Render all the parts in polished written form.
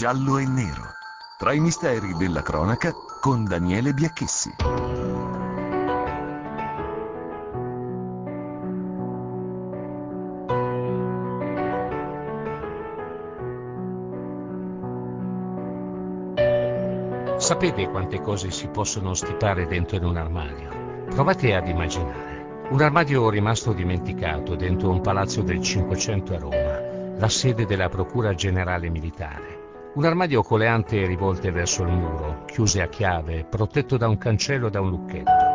giallo e nero, tra i misteri della cronaca con Daniele Biacchessi. Sapete quante cose si possono stipare dentro in un armadio? Provate ad immaginare. Un armadio rimasto dimenticato dentro un palazzo del Cinquecento a Roma, la sede della Procura Generale Militare. Un armadio con le ante rivolte verso il muro, chiuse a chiave, protetto da un cancello e da un lucchetto.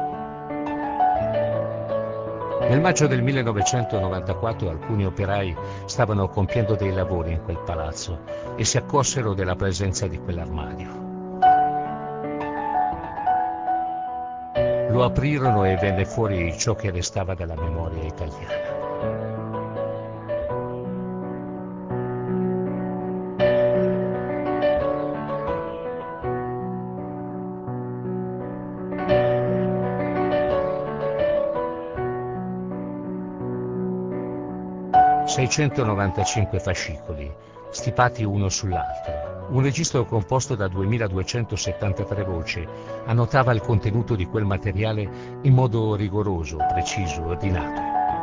Nel maggio del 1994 alcuni operai stavano compiendo dei lavori in quel palazzo e si accorsero della presenza di quell'armadio. Lo aprirono e venne fuori ciò che restava della memoria italiana. «695 fascicoli, stipati uno sull'altro. Un registro composto da 2273 voci annotava il contenuto di quel materiale in modo rigoroso, preciso, ordinato.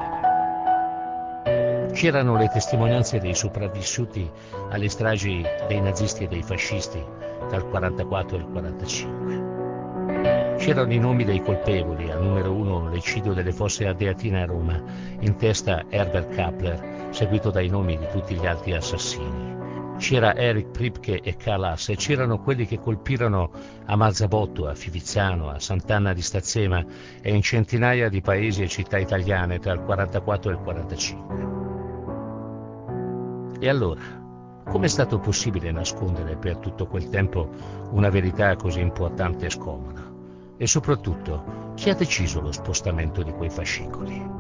C'erano le testimonianze dei sopravvissuti alle stragi dei nazisti e dei fascisti dal 44 al 45. C'erano i nomi dei colpevoli, al numero 1 l'eccidio delle fosse Ardeatine a Roma, in testa Herbert Kappler, seguito dai nomi di tutti gli altri assassini. C'era Erich Priebke e Karl Haas, e c'erano quelli che colpirono a Marzabotto, a Fivizzano, a Sant'Anna di Stazzema e in centinaia di paesi e città italiane tra il 44 e il 45. E allora, com'è stato possibile nascondere per tutto quel tempo una verità così importante e scomoda? E soprattutto, chi ha deciso lo spostamento di quei fascicoli?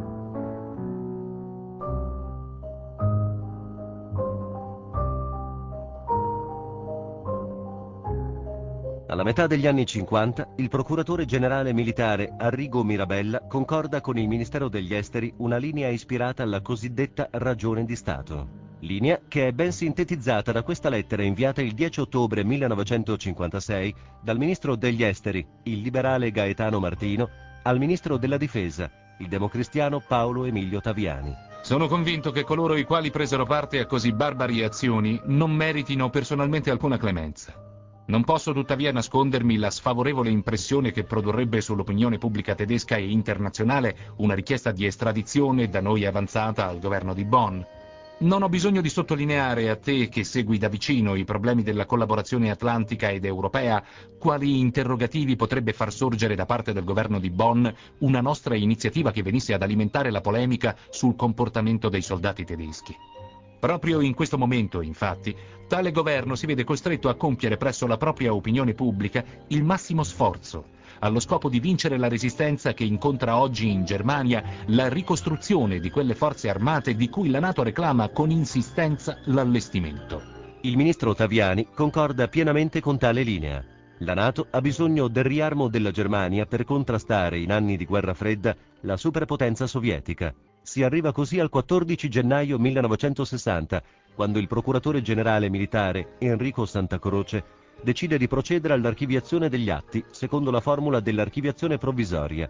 Alla metà degli anni 50, il procuratore generale militare Arrigo Mirabella concorda con il Ministero degli Esteri una linea ispirata alla cosiddetta ragione di Stato. Linea che è ben sintetizzata da questa lettera inviata il 10 ottobre 1956 dal Ministro degli Esteri, il liberale Gaetano Martino, al Ministro della Difesa, il democristiano Paolo Emilio Taviani. Sono convinto che coloro i quali presero parte a così barbari azioni non meritino personalmente alcuna clemenza. Non posso tuttavia nascondermi la sfavorevole impressione che produrrebbe sull'opinione pubblica tedesca e internazionale una richiesta di estradizione da noi avanzata al governo di Bonn. Non ho bisogno di sottolineare a te, che segui da vicino i problemi della collaborazione atlantica ed europea, quali interrogativi potrebbe far sorgere da parte del governo di Bonn una nostra iniziativa che venisse ad alimentare la polemica sul comportamento dei soldati tedeschi. Proprio in questo momento, infatti, tale governo si vede costretto a compiere presso la propria opinione pubblica il massimo sforzo, allo scopo di vincere la resistenza che incontra oggi in Germania la ricostruzione di quelle forze armate di cui la NATO reclama con insistenza l'allestimento. Il ministro Taviani concorda pienamente con tale linea. La NATO ha bisogno del riarmo della Germania per contrastare in anni di guerra fredda la superpotenza sovietica. Si arriva così al 14 gennaio 1960, quando il procuratore generale militare Enrico Santacroce decide di procedere all'archiviazione degli atti secondo la formula dell'archiviazione provvisoria.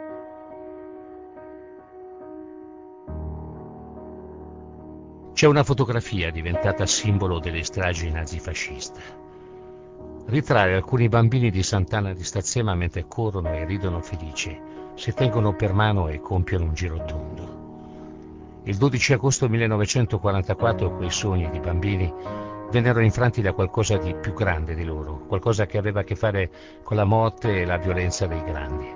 C'è una fotografia diventata simbolo delle stragi nazifasciste. Ritrae alcuni bambini di Sant'Anna di Stazzema mentre corrono e ridono felici, si tengono per mano e compiono un giro tondo. Il 12 agosto 1944 quei sogni di bambini vennero infranti da qualcosa di più grande di loro, qualcosa che aveva a che fare con la morte e la violenza dei grandi.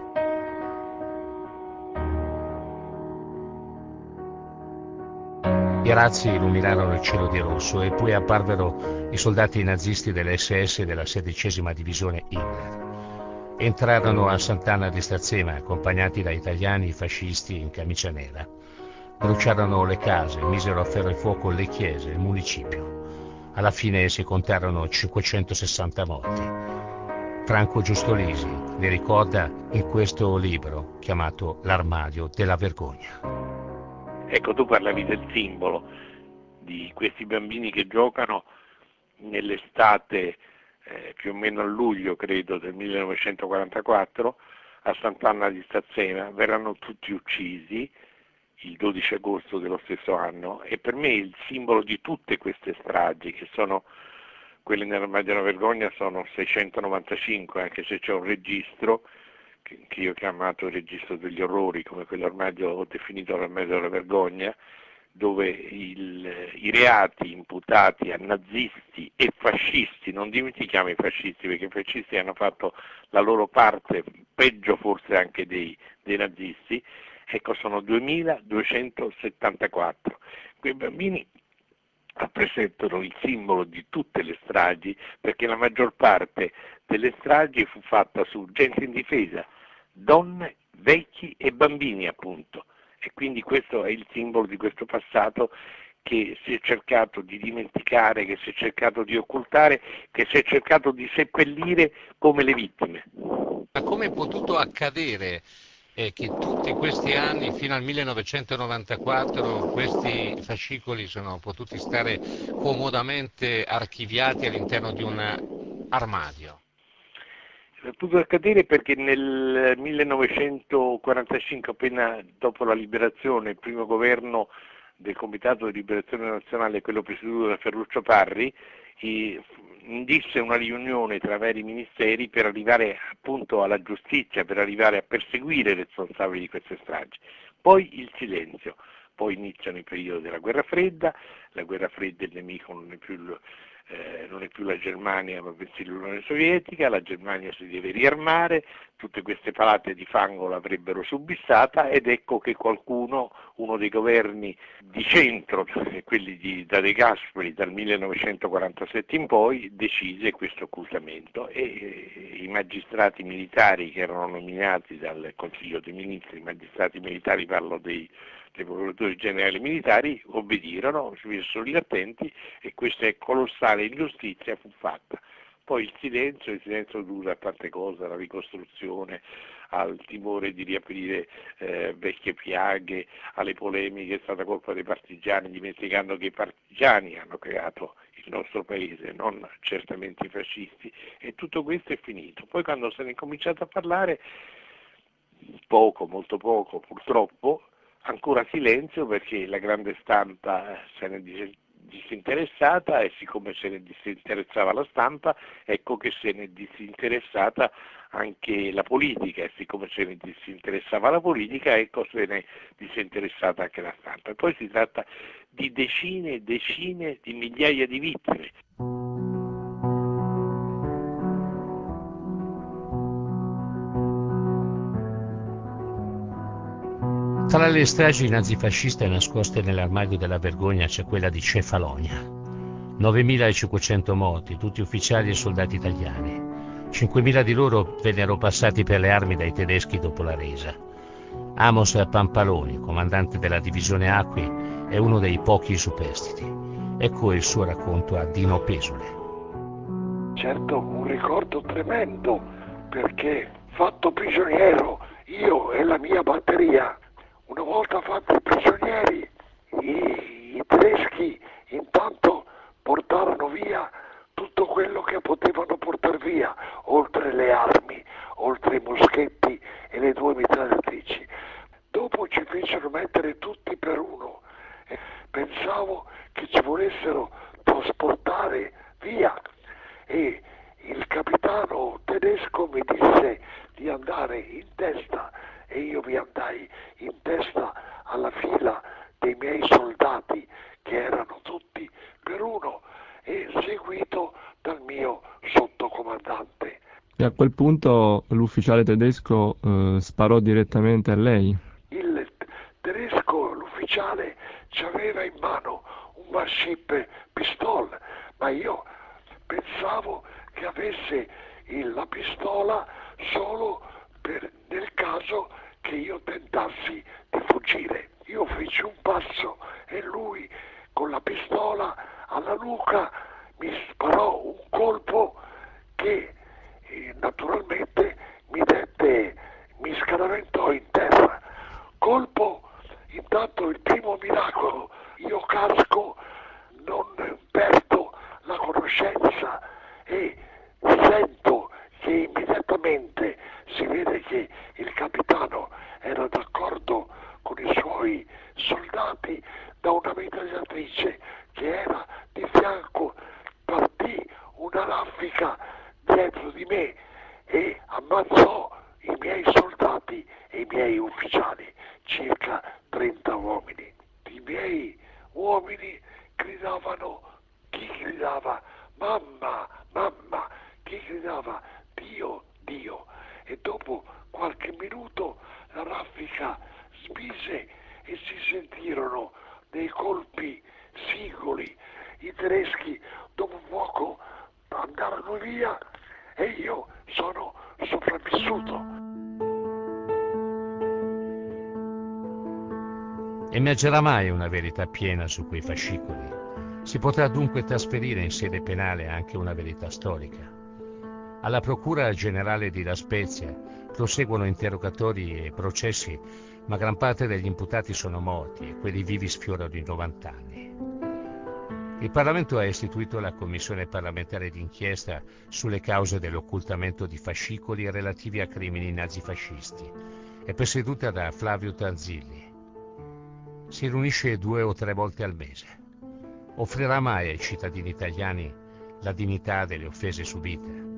I razzi illuminarono il cielo di rosso e poi apparvero i soldati nazisti dell'SS e della 16ª divisione Hitler. Entrarono a Sant'Anna di Stazzema accompagnati da italiani fascisti in camicia nera. Bruciarono le case, misero a ferro e fuoco le chiese, il municipio. Alla fine si contarono 560 morti. Franco Giustolisi li ricorda in questo libro chiamato L'armadio della vergogna. Ecco, tu parlavi del simbolo di questi bambini che giocano nell'estate, più o meno a luglio credo del 1944, a Sant'Anna di Stazzema, verranno tutti uccisi il 12 agosto dello stesso anno, e per me il simbolo di tutte queste stragi, che sono quelle nell'armadio della vergogna, sono 695, anche se c'è un registro che io ho chiamato il registro degli orrori, come quell'armadio ho definito l'armadio della vergogna, dove i reati imputati a nazisti e fascisti, non dimentichiamo i fascisti, perché i fascisti hanno fatto la loro parte, peggio forse anche dei nazisti, ecco, sono 2274. Quei bambini rappresentano il simbolo di tutte le stragi, perché la maggior parte delle stragi fu fatta su gente indifesa, donne, vecchi e bambini appunto, e quindi questo è il simbolo di questo passato che si è cercato di dimenticare, che si è cercato di occultare, che si è cercato di seppellire come le vittime. Ma come è potuto accadere che tutti questi anni, fino al 1994, questi fascicoli sono potuti stare comodamente archiviati all'interno di un armadio? È potuto accadere perché nel 1945, appena dopo la liberazione, il primo governo del Comitato di Liberazione Nazionale, quello presieduto da Ferruccio Parri, indisse una riunione tra vari ministeri per arrivare appunto alla giustizia, per arrivare a perseguire i responsabili di queste stragi. Poi il silenzio, poi iniziano i periodi della guerra fredda, la guerra fredda il nemico non è più la Germania ma bensì l'Unione Sovietica, la Germania si deve riarmare, tutte queste palate di fango l'avrebbero subissata, ed ecco che qualcuno, uno dei governi di centro, quelli da De Gasperi dal 1947 in poi, decise questo occultamento, e i magistrati militari che erano nominati dal Consiglio dei Ministri, i magistrati militari, parlo dei procuratori generali militari, obbedirono, si misero lì attenti, e questa colossale ingiustizia fu fatta. Poi il silenzio dura a tante cose, alla ricostruzione, al timore di riaprire vecchie piaghe, alle polemiche, è stata colpa dei partigiani, dimenticando che i partigiani hanno creato il nostro paese, non certamente i fascisti, e tutto questo è finito. Poi quando se ne è cominciato a parlare, poco, molto poco purtroppo, ancora silenzio, perché la grande stampa se ne disinteressata, e siccome se ne disinteressava la stampa, ecco che se ne disinteressata anche la politica, e siccome se ne disinteressava la politica, ecco se ne disinteressata anche la stampa. E poi si tratta di decine e decine di migliaia di vittime. Tra le stragi nazifasciste nascoste nell'armadio della vergogna c'è quella di Cefalonia. 9.500 morti, tutti ufficiali e soldati italiani. 5.000 di loro vennero passati per le armi dai tedeschi dopo la resa. Amos Pampaloni, comandante della divisione Acqui, è uno dei pochi superstiti. Ecco il suo racconto a Dino Pesule. Certo, un ricordo tremendo, perché fatto prigioniero io e la mia batteria, una volta fatti prigionieri, i tedeschi intanto portarono via tutto quello che potevano portare via, oltre le armi, oltre i moschetti e le 2 mitragliatrici. Dopo ci fecero mettere tutti per uno. Pensavo che ci volessero trasportare via, e il capitano tedesco mi disse di andare in testa, e io mi andai in testa alla fila dei miei soldati, che erano tutti per uno, e seguito dal mio sottocomandante. E a quel punto l'ufficiale tedesco sparò direttamente a lei? Il tedesco, l'ufficiale, ci aveva in mano un Manship pistol, ma io pensavo che avesse la pistola solo nel caso che io tentassi di fuggire. Io feci un passo e lui con la pistola alla nuca mi sparò un colpo che naturalmente mi scaraventò in terra. Colpo, intanto il primo miracolo, io casco, non perdo la conoscenza e sento che immediatamente si vede che il capitano era d'accordo con i suoi soldati. Da una mitragliatrice che era di fianco partì una raffica dietro di me e ammazzò i miei soldati e i miei ufficiali, circa 30 uomini. I miei uomini gridavano, chi gridava mamma, mamma, chi gridava Dio, Dio, e dopo qualche minuto la raffica smise e si sentirono dei colpi singoli. I tedeschi dopo poco andarono via e io sono sopravvissuto. Emergerà mai una verità piena su quei fascicoli? Si potrà dunque trasferire in sede penale anche una verità storica? Alla Procura Generale di La Spezia proseguono interrogatori e processi, ma gran parte degli imputati sono morti e quelli vivi sfiorano i 90 anni. Il Parlamento ha istituito la Commissione parlamentare d'inchiesta sulle cause dell'occultamento di fascicoli relativi a crimini nazifascisti. È presieduta da Flavio Tanzilli. Si riunisce 2 o 3 volte al mese. Offrirà mai ai cittadini italiani la dignità delle offese subite?